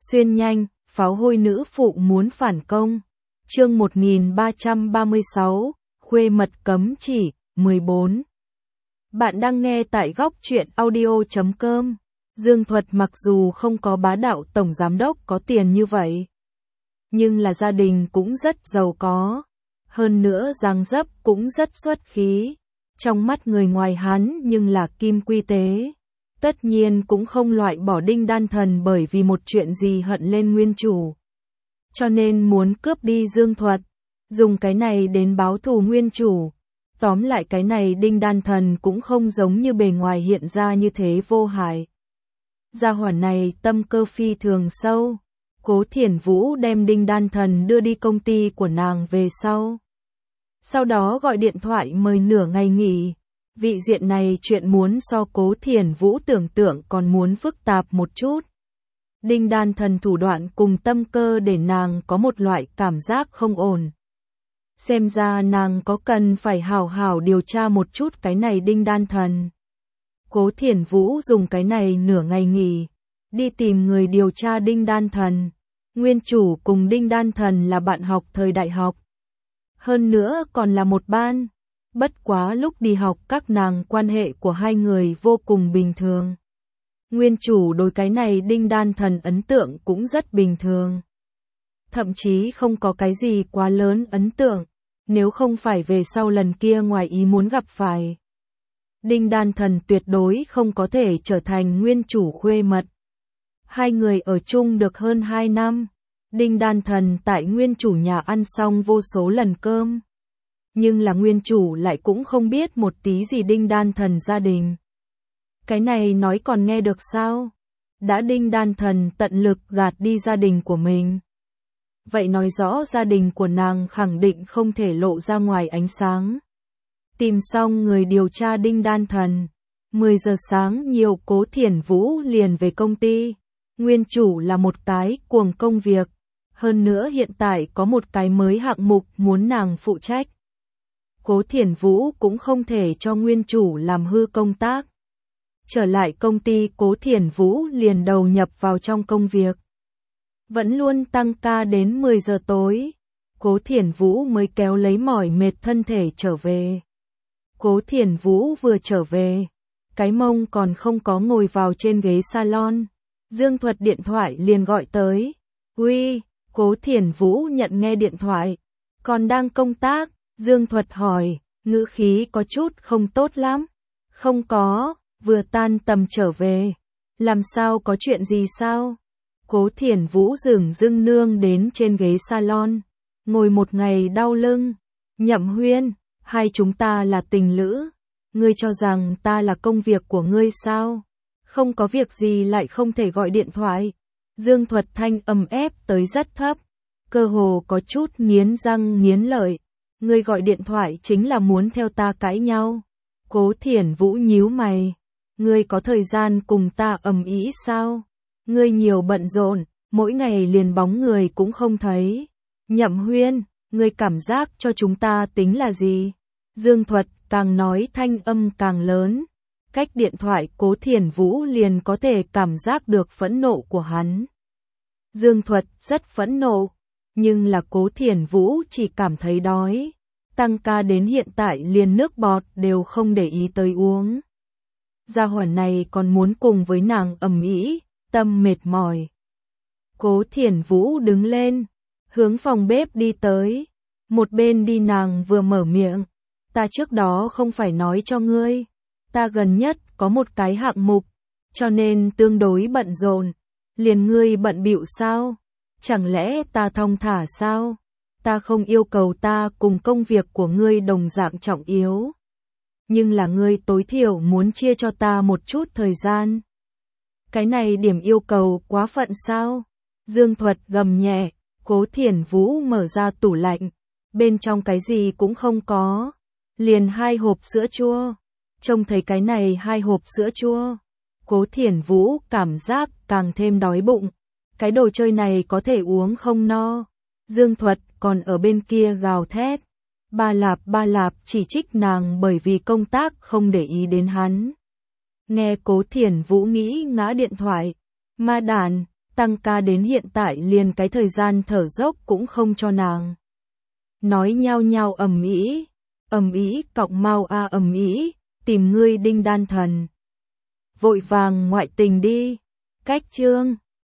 Xuyên nhanh, pháo hôi nữ phụ muốn phản công. Chương 1336, khuê mật cấm chỉ, 14. Bạn đang nghe tại góc truyện audio.com. Dương Thuật mặc dù không có bá đạo tổng giám đốc có tiền như vậy, nhưng là gia đình cũng rất giàu có. Hơn nữa dáng dấp cũng rất xuất khí. Trong mắt người ngoài hắn nhưng là kim quy tế. Tất nhiên cũng không loại bỏ Đinh Đan Thần bởi vì một chuyện gì hận lên nguyên chủ. Cho nên muốn cướp đi Dương Thuật, dùng cái này đến báo thù nguyên chủ. Tóm lại cái này Đinh Đan Thần cũng không giống như bề ngoài hiện ra như thế vô hại. Gia hỏa này tâm cơ phi thường sâu. Cố Thiển Vũ đem Đinh Đan Thần đưa đi công ty của nàng về sau đó gọi điện thoại mời nửa ngày nghỉ. Vị diện này chuyện muốn so Cố Thiển Vũ tưởng tượng còn muốn phức tạp một chút. Đinh Đan Thần thủ đoạn cùng tâm cơ để nàng có một loại cảm giác không ổn. Xem ra nàng có cần phải hảo hảo điều tra một chút cái này Đinh Đan Thần. Cố Thiển Vũ dùng cái này nửa ngày nghỉ, đi tìm người điều tra Đinh Đan Thần. Nguyên chủ cùng Đinh Đan Thần là bạn học thời đại học. Hơn nữa còn là một ban. Bất quá lúc đi học các nàng quan hệ của hai người vô cùng bình thường. Nguyên chủ đối cái này Đinh Đan Thần ấn tượng cũng rất bình thường. Thậm chí không có cái gì quá lớn ấn tượng, nếu không phải về sau lần kia ngoài ý muốn gặp phải. Đinh Đan Thần tuyệt đối không có thể trở thành nguyên chủ khuê mật. Hai người ở chung được hơn 2 năm. Đinh Đan Thần tại nguyên chủ nhà ăn xong vô số lần cơm. Nhưng là nguyên chủ lại cũng không biết một tí gì Đinh Đan Thần gia đình. Cái này nói còn nghe được sao? Đã Đinh Đan Thần tận lực gạt đi gia đình của mình. Vậy nói rõ gia đình của nàng khẳng định không thể lộ ra ngoài ánh sáng. Tìm xong người điều tra Đinh Đan Thần. 10 giờ sáng nhiều Cố Thiển Vũ liền về công ty. Nguyên chủ là một cái cuồng công việc. Hơn nữa hiện tại có một cái mới hạng mục muốn nàng phụ trách. Cố Thiển Vũ cũng không thể cho nguyên chủ làm hư công tác. Trở lại công ty Cố Thiển Vũ liền đầu nhập vào trong công việc. Vẫn luôn tăng ca đến 10 giờ tối. Cố Thiển Vũ mới kéo lấy mỏi mệt thân thể trở về. Cố Thiển Vũ vừa trở về, cái mông còn không có ngồi vào trên ghế salon. Dương Thuật điện thoại liền gọi tới. Uy, Cố Thiển Vũ nhận nghe điện thoại. Còn đang công tác, Dương Thuật hỏi, ngữ khí có chút không tốt lắm. Không có, vừa tan tầm trở về. Làm sao có chuyện gì sao? Cố Thiển Vũ dửng dưng nương đến trên ghế salon. Ngồi một ngày đau lưng. Nhậm Huyên, hai chúng ta là tình lữ. Ngươi cho rằng ta là công việc của ngươi sao? Không có việc gì lại không thể gọi điện thoại. Dương Thuật thanh âm ép tới rất thấp. Cơ hồ có chút nghiến răng nghiến lợi. Ngươi gọi điện thoại chính là muốn theo ta cãi nhau. Cố Thiển Vũ nhíu mày. Ngươi có thời gian cùng ta ầm ĩ sao? Ngươi nhiều bận rộn, mỗi ngày liền bóng người cũng không thấy. Nhậm Huyên, ngươi cảm giác cho chúng ta tính là gì? Dương Thuật càng nói thanh âm càng lớn. Cách điện thoại Cố Thiển Vũ liền có thể cảm giác được phẫn nộ của hắn. Dương Thuật rất phẫn nộ, nhưng là Cố Thiển Vũ chỉ cảm thấy đói. Tăng ca đến hiện tại liền nước bọt đều không để ý tới uống. Gia hỏa này còn muốn cùng với nàng ầm ĩ, tâm mệt mỏi. Cố Thiển Vũ đứng lên, hướng phòng bếp đi tới. Một bên đi nàng vừa mở miệng. Ta trước đó không phải nói cho ngươi. Ta gần nhất có một cái hạng mục, cho nên tương đối bận rộn. Liền ngươi bận bịu sao? Chẳng lẽ ta thong thả sao? Ta không yêu cầu ta cùng công việc của ngươi đồng dạng trọng yếu. Nhưng là ngươi tối thiểu muốn chia cho ta một chút thời gian. Cái này điểm yêu cầu quá phận sao? Dương Thuật gầm nhẹ. Cố Thiển Vũ mở ra tủ lạnh. Bên trong cái gì cũng không có. Liền 2 hộp sữa chua. Trông thấy cái này 2 hộp sữa chua. Cố Thiển Vũ cảm giác càng thêm đói bụng. Cái đồ chơi này có thể uống không no. Dương Thuật còn ở bên kia gào thét. Ba lạp chỉ trích nàng bởi vì công tác không để ý đến hắn. Nghe Cố Thiển Vũ nghĩ ngã điện thoại. Ma đàn, tăng ca đến hiện tại liền cái thời gian thở dốc cũng không cho nàng. Nói nhao nhao ầm ĩ, cọc mau a ầm ĩ, tìm ngươi đinh đan thần. Vội vàng ngoại tình đi. Cách chương